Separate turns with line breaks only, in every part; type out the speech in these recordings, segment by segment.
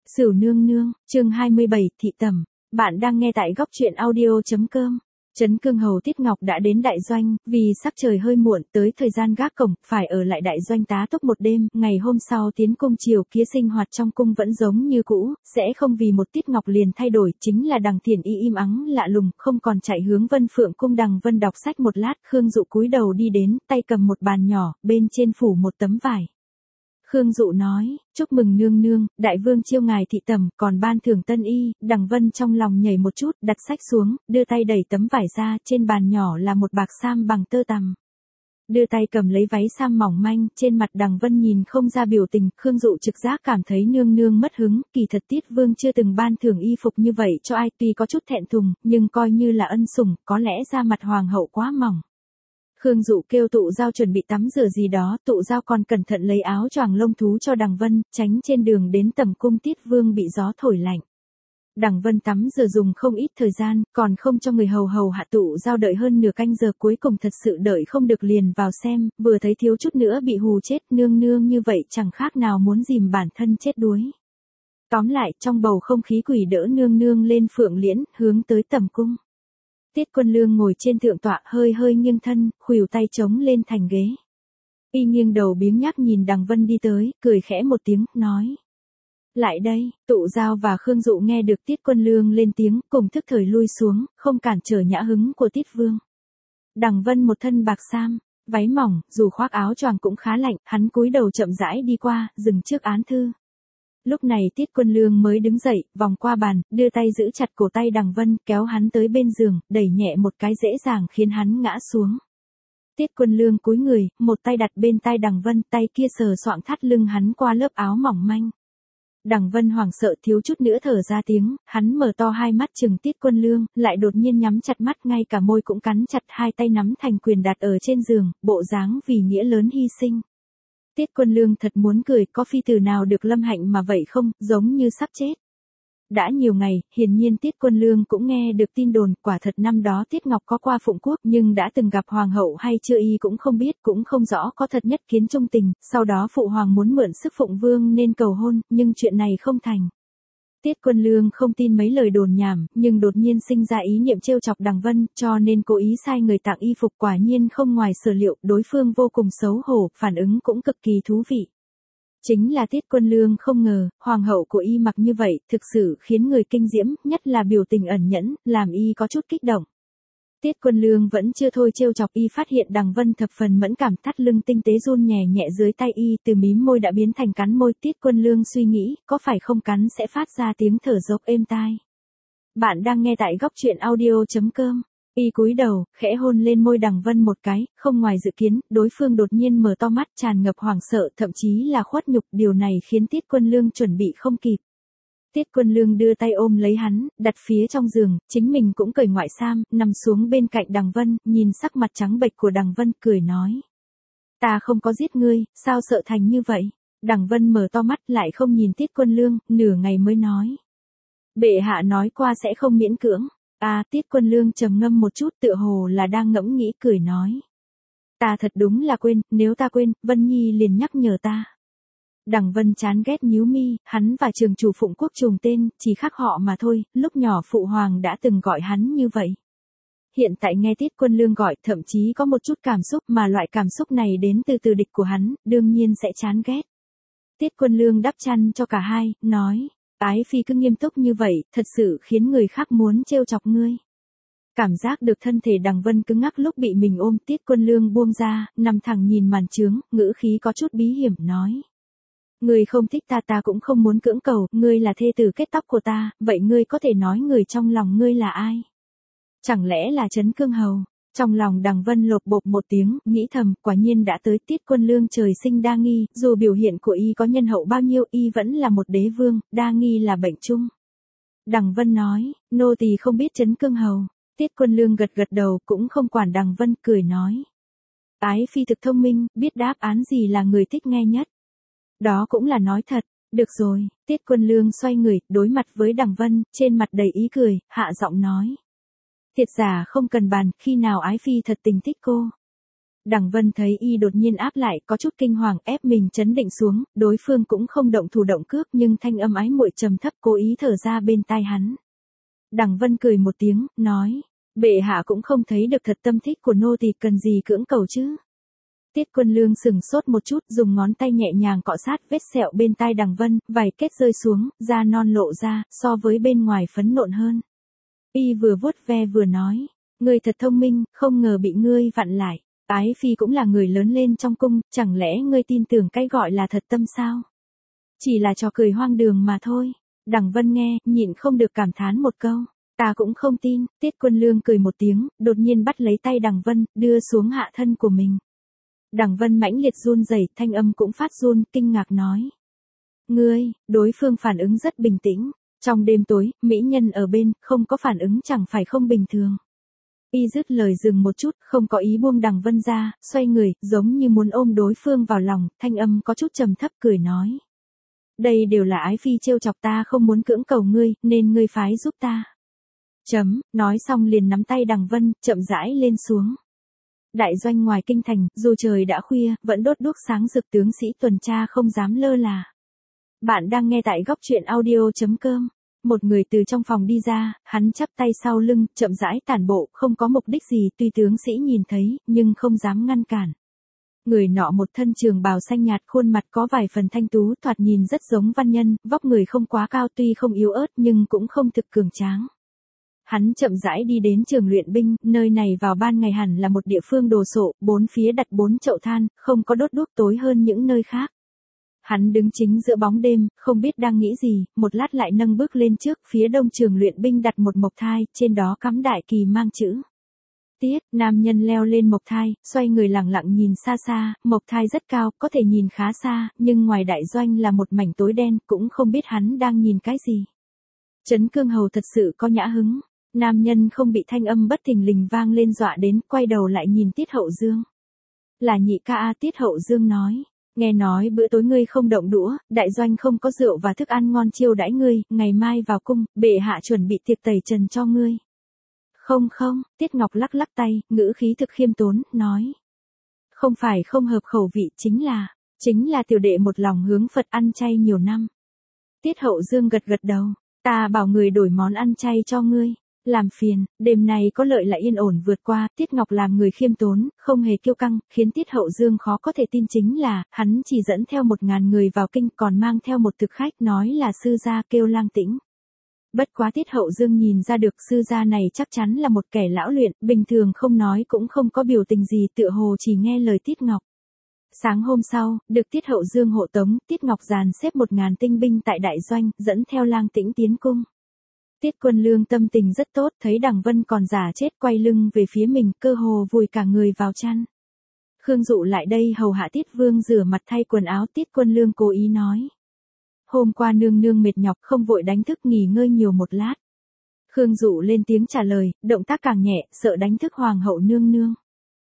Sửu nương nương, chương 27, thị tẩm. Bạn đang nghe tại góc truyện audio.com. Trấn Cương Hầu Tiết Ngọc đã đến đại doanh, vì sắc trời hơi muộn, tới thời gian gác cổng, phải ở lại đại doanh tá túc một đêm, ngày hôm sau tiến cung chiều kia sinh hoạt trong cung vẫn giống như cũ, sẽ không vì một Tiết Ngọc liền thay đổi, chính là Đằng Thiển Y im ắng lạ lùng, không còn chạy hướng Vân Phượng cung. Đằng Vân đọc sách một lát, Khương Dụ cúi đầu đi đến, tay cầm một bàn nhỏ, bên trên phủ một tấm vải. Khương Dụ nói, chúc mừng nương nương, đại vương chiêu ngài thị tẩm, còn ban thưởng tân y. Đằng Vân trong lòng nhảy một chút, đặt sách xuống, đưa tay đẩy tấm vải ra, trên bàn nhỏ là một bạc sam bằng tơ tằm. Đưa tay cầm lấy váy sam mỏng manh, trên mặt Đằng Vân nhìn không ra biểu tình, Khương Dụ trực giác cảm thấy nương nương mất hứng, kỳ thật Tiết vương chưa từng ban thưởng y phục như vậy cho ai, tuy có chút thẹn thùng, nhưng coi như là ân sủng, có lẽ da mặt hoàng hậu quá mỏng. Khương Dụ kêu Tụ Giao chuẩn bị tắm rửa gì đó, Tụ Giao còn cẩn thận lấy áo choàng lông thú cho Đằng Vân, tránh trên đường đến tầm cung Tiết vương bị gió thổi lạnh. Đằng Vân tắm rửa dùng không ít thời gian, còn không cho người hầu hạ. Tụ Giao đợi hơn nửa canh giờ, cuối cùng thật sự đợi không được liền vào xem, vừa thấy thiếu chút nữa bị hù chết, nương nương như vậy chẳng khác nào muốn dìm bản thân chết đuối. Tóm lại, trong bầu không khí quỷ đỡ nương nương lên phượng liễn, hướng tới tầm cung. Tiết Quân Lương ngồi trên thượng tọa, hơi hơi nghiêng thân, khuỷu tay chống lên thành ghế. Y nghiêng đầu biếng nhác nhìn Đằng Vân đi tới, cười khẽ một tiếng, nói. Lại đây. Tụ Giao và Khương Dụ nghe được Tiết Quân Lương lên tiếng, cùng thức thời lui xuống, không cản trở nhã hứng của Tiết Vương. Đằng Vân một thân bạc sam, váy mỏng, dù khoác áo choàng cũng khá lạnh, hắn cúi đầu chậm rãi đi qua, dừng trước án thư. Lúc này Tiết Quân Lương mới đứng dậy, vòng qua bàn, đưa tay giữ chặt cổ tay Đằng Vân, kéo hắn tới bên giường, đẩy nhẹ một cái dễ dàng khiến hắn ngã xuống. Tiết Quân Lương cúi người, một tay đặt bên tai Đằng Vân, tay kia sờ soạng thắt lưng hắn qua lớp áo mỏng manh. Đằng Vân hoảng sợ thiếu chút nữa thở ra tiếng, hắn mở to hai mắt trừng Tiết Quân Lương, lại đột nhiên nhắm chặt mắt, ngay cả môi cũng cắn chặt, hai tay nắm thành quyền đặt ở trên giường, bộ dáng vì nghĩa lớn hy sinh. Tiết Quân Lương thật muốn cười, có phi tử nào được lâm hạnh mà vậy không, giống như sắp chết. Đã nhiều ngày, hiển nhiên Tiết Quân Lương cũng nghe được tin đồn, quả thật năm đó Tiết Ngọc có qua Phụng Quốc, nhưng đã từng gặp hoàng hậu hay chưa y cũng không biết, cũng không rõ có thật nhất kiến trung tình, sau đó phụ hoàng muốn mượn sức Phụng Vương nên cầu hôn, nhưng chuyện này không thành. Tiết Quân Lương không tin mấy lời đồn nhảm, nhưng đột nhiên sinh ra ý niệm trêu chọc Đằng Vân, cho nên cố ý sai người tặng y phục, quả nhiên không ngoài sở liệu, đối phương vô cùng xấu hổ, phản ứng cũng cực kỳ thú vị. Chính là Tiết Quân Lương không ngờ, hoàng hậu của y mặc như vậy, thực sự khiến người kinh diễm, nhất là biểu tình ẩn nhẫn, làm y có chút kích động. Tiết Quân Lương vẫn chưa thôi trêu chọc, y phát hiện Đằng Vân thập phần mẫn cảm, thắt lưng tinh tế run nhẹ nhẹ dưới tay y, từ mím môi đã biến thành cắn môi. Tiết Quân Lương suy nghĩ, có phải không cắn sẽ phát ra tiếng thở dốc êm tai. Bạn đang nghe tại góc truyện audio.com. Y cúi đầu, khẽ hôn lên môi Đằng Vân một cái, không ngoài dự kiến, đối phương đột nhiên mở to mắt tràn ngập hoảng sợ, thậm chí là khuất nhục, điều này khiến Tiết Quân Lương chuẩn bị không kịp. Tiết Quân Lương đưa tay ôm lấy hắn, đặt phía trong giường, chính mình cũng cởi ngoại sam, nằm xuống bên cạnh Đằng Vân, nhìn sắc mặt trắng bệch của Đằng Vân, cười nói. Ta không có giết ngươi, sao sợ thành như vậy? Đằng Vân mở to mắt lại không nhìn Tiết Quân Lương, nửa ngày mới nói. Bệ hạ nói qua sẽ không miễn cưỡng. Tiết Quân Lương trầm ngâm một chút, tựa hồ là đang ngẫm nghĩ, cười nói. Ta thật đúng là quên, nếu ta quên, Vân Nhi liền nhắc nhở ta. Đằng Vân chán ghét nhíu mi, hắn và trường chủ Phụng Quốc trùng tên, chỉ khác họ mà thôi, lúc nhỏ phụ hoàng đã từng gọi hắn như vậy. Hiện tại nghe Tiết Quân Lương gọi, thậm chí có một chút cảm xúc, mà loại cảm xúc này đến từ địch của hắn, đương nhiên sẽ chán ghét. Tiết Quân Lương đắp chăn cho cả hai, nói. Ái phi cứ nghiêm túc như vậy, thật sự khiến người khác muốn trêu chọc ngươi. Cảm giác được thân thể Đằng Vân cứng ngắc lúc bị mình ôm, Tiết Quân Lương buông ra, nằm thẳng nhìn màn trướng, ngữ khí có chút bí hiểm, nói. Ngươi không thích ta cũng không muốn cưỡng cầu, ngươi là thê tử kết tóc của ta, vậy ngươi có thể nói người trong lòng ngươi là ai? Chẳng lẽ là Trấn Cương Hầu? Trong lòng Đằng Vân lột bột một tiếng, nghĩ thầm, quả nhiên đã tới. Tiết Quân Lương trời sinh đa nghi, dù biểu hiện của y có nhân hậu bao nhiêu, y vẫn là một đế vương, đa nghi là bệnh chung. Đằng Vân nói, nô tỳ không biết Trấn Cương Hầu. Tiết Quân Lương gật gật đầu, cũng không quản Đằng Vân, cười nói. Ái phi thực thông minh, biết đáp án gì là người thích nghe nhất. Đó cũng là nói thật. Được rồi. Tiết Quân Lương xoay người, đối mặt với Đằng Vân, trên mặt đầy ý cười, hạ giọng nói. Thiệt giả không cần bàn, khi nào ái phi thật tình thích cô. Đằng Vân thấy y đột nhiên áp lại, có chút kinh hoàng, ép mình trấn định xuống, đối phương cũng không động thủ động cước nhưng thanh âm ái muội trầm thấp cố ý thở ra bên tai hắn. Đằng Vân cười một tiếng, nói, bệ hạ cũng không thấy được thật tâm thích của nô tỳ, cần gì cưỡng cầu chứ. Tiết Quân Lương sừng sốt một chút, dùng ngón tay nhẹ nhàng cọ sát vết sẹo bên tai Đằng Vân, vài kết rơi xuống, da non lộ ra, so với bên ngoài phấn nộn hơn. Y vừa vuốt ve vừa nói, ngươi thật thông minh, không ngờ bị ngươi vặn lại. Ái phi cũng là người lớn lên trong cung, chẳng lẽ ngươi tin tưởng cái gọi là thật tâm sao? Chỉ là trò cười hoang đường mà thôi. Đằng Vân nghe, nhịn không được cảm thán một câu. Ta cũng không tin. Tiết Quân Lương cười một tiếng, đột nhiên bắt lấy tay Đằng Vân, đưa xuống hạ thân của mình. Đằng Vân mãnh liệt run rẩy, thanh âm cũng phát run, kinh ngạc nói. Ngươi, đối phương phản ứng rất bình tĩnh. Trong đêm tối, mỹ nhân ở bên, không có phản ứng chẳng phải không bình thường. Y dứt lời dừng một chút, không có ý buông Đằng Vân ra, xoay người, giống như muốn ôm đối phương vào lòng, thanh âm có chút trầm thấp cười nói. Đây đều là ái phi trêu chọc ta, không muốn cưỡng cầu ngươi, nên ngươi phái giúp ta. Nói xong liền nắm tay Đằng Vân, chậm rãi lên xuống. Đại doanh ngoài kinh thành, dù trời đã khuya, vẫn đốt đuốc sáng rực, tướng sĩ tuần tra không dám lơ là. Bạn đang nghe tại góc truyện audio.com. Một người từ trong phòng đi ra, hắn chắp tay sau lưng, chậm rãi tản bộ, không có mục đích gì, tuy tướng sĩ nhìn thấy, nhưng không dám ngăn cản. Người nọ một thân trường bào xanh nhạt, khuôn mặt có vài phần thanh tú, thoạt nhìn rất giống văn nhân, vóc người không quá cao, tuy không yếu ớt nhưng cũng không thực cường tráng. Hắn chậm rãi đi đến trường luyện binh, nơi này vào ban ngày hẳn là một địa phương đồ sộ, bốn phía đặt 4 chậu than, không có đốt đuốc, tối hơn những nơi khác. Hắn đứng chính giữa bóng đêm, không biết đang nghĩ gì, một lát lại nâng bước lên trước, phía đông trường luyện binh đặt một mộc thai, trên đó cắm đại kỳ mang chữ. Tiết, nam nhân leo lên mộc thai, xoay người lặng lặng nhìn xa xa, mộc thai rất cao, có thể nhìn khá xa, nhưng ngoài đại doanh là một mảnh tối đen, cũng không biết hắn đang nhìn cái gì. Trấn Cương Hầu thật sự có nhã hứng. Nam nhân không bị thanh âm bất thình lình vang lên dọa đến, quay đầu lại nhìn Tiết Hậu Dương. Là nhị ca a. Tiết Hậu Dương nói. Nghe nói bữa tối ngươi không động đũa, đại doanh không có rượu và thức ăn ngon chiêu đãi ngươi, ngày mai vào cung, bệ hạ chuẩn bị tiệc tẩy trần cho ngươi. Không, Tiết Ngọc lắc lắc tay, ngữ khí thực khiêm tốn, nói. Không phải không hợp khẩu vị, chính là tiểu đệ một lòng hướng Phật ăn chay nhiều năm. Tiết Hậu Dương gật gật đầu, ta bảo người đổi món ăn chay cho ngươi. Làm phiền, đêm này có lợi lại yên ổn vượt qua, Tiết Ngọc làm người khiêm tốn, không hề kiêu căng, khiến Tiết Hậu Dương khó có thể tin chính là, hắn chỉ dẫn theo 1000 người vào kinh, còn mang theo một thực khách nói là sư gia kêu Lang Tĩnh. Bất quá Tiết Hậu Dương nhìn ra được sư gia này chắc chắn là một kẻ lão luyện, bình thường không nói cũng không có biểu tình gì, tựa hồ chỉ nghe lời Tiết Ngọc. Sáng hôm sau, được Tiết Hậu Dương hộ tống, Tiết Ngọc dàn xếp 1000 tinh binh tại đại doanh, dẫn theo Lang Tĩnh tiến cung. Tiết Quân Lương tâm tình rất tốt, thấy Đằng Vân còn giả chết quay lưng về phía mình, cơ hồ vùi cả người vào chăn. Khương Dụ lại đây hầu hạ Tiết Vương rửa mặt thay quần áo, Tiết Quân Lương cố ý nói. Hôm qua nương nương mệt nhọc, không vội đánh thức, nghỉ ngơi nhiều một lát. Khương Dụ lên tiếng trả lời, động tác càng nhẹ, sợ đánh thức hoàng hậu nương nương.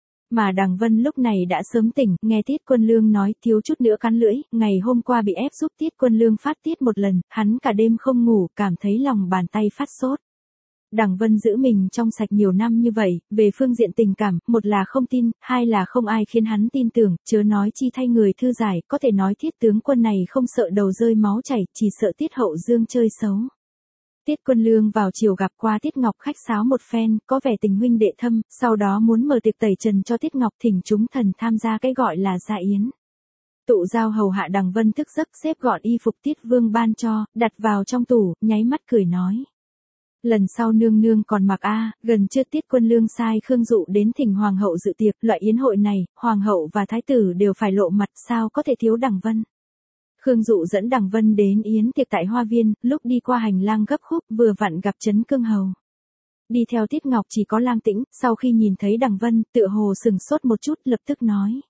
Mà Đằng Vân lúc này đã sớm tỉnh, nghe Tiết Quân Lương nói, thiếu chút nữa cắn lưỡi, ngày hôm qua bị ép giúp Tiết Quân Lương phát tiết một lần, hắn cả đêm không ngủ, cảm thấy lòng bàn tay phát sốt. Đằng Vân giữ mình trong sạch nhiều năm như vậy, về phương diện tình cảm, một là không tin, hai là không ai khiến hắn tin tưởng, chớ nói chi thay người thư giải, có thể nói Tiết tướng quân này không sợ đầu rơi máu chảy, chỉ sợ Tiết Hậu Dương chơi xấu. Tiết Quân Lương vào chiều gặp qua Tiết Ngọc khách sáo một phen, có vẻ tình huynh đệ thâm, sau đó muốn mở tiệc tẩy trần cho Tiết Ngọc, thỉnh chúng thần tham gia cái gọi là dạ yến. Tụ giao hầu hạ Đằng Vân thức giấc, xếp gọn y phục Tiết Vương ban cho, đặt vào trong tủ, nháy mắt cười nói. Lần sau nương nương còn mặc gần chưa. Tiết Quân Lương sai Khương Dụ đến thỉnh hoàng hậu dự tiệc, loại yến hội này, hoàng hậu và thái tử đều phải lộ mặt, sao có thể thiếu Đằng Vân. Khương Dụ dẫn Đằng Vân đến yến tiệc tại hoa viên, lúc đi qua hành lang gấp khúc, vừa vặn gặp Trấn Cương Hầu. Đi theo Tiết Ngọc chỉ có Lang Tĩnh, sau khi nhìn thấy Đằng Vân, tựa hồ sừng sốt một chút, lập tức nói.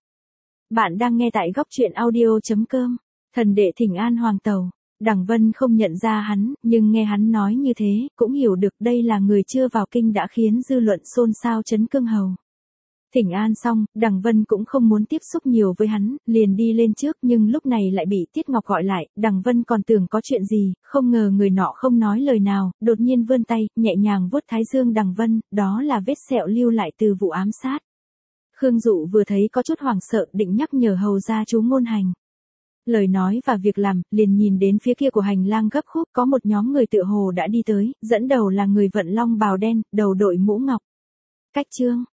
Bạn đang nghe tại góc truyện audio.com, thần đệ thỉnh an hoàng tẩu. Đằng Vân không nhận ra hắn, nhưng nghe hắn nói như thế, cũng hiểu được đây là người chưa vào kinh đã khiến dư luận xôn xao. Trấn Cương Hầu. Thỉnh an xong, Đằng Vân cũng không muốn tiếp xúc nhiều với hắn, liền đi lên trước, nhưng lúc này lại bị Tiết Ngọc gọi lại, Đằng Vân còn tưởng có chuyện gì, không ngờ người nọ không nói lời nào, đột nhiên vươn tay, nhẹ nhàng vuốt thái dương Đằng Vân, đó là vết sẹo lưu lại từ vụ ám sát. Khương Dụ vừa thấy có chút hoảng sợ định nhắc nhở hầu gia chú Ngôn Hành. Lời nói và việc làm, liền nhìn đến phía kia của hành lang gấp khúc có một nhóm người tựa hồ đã đi tới, dẫn đầu là người vận long bào đen, đầu đội mũ ngọc. Cách chương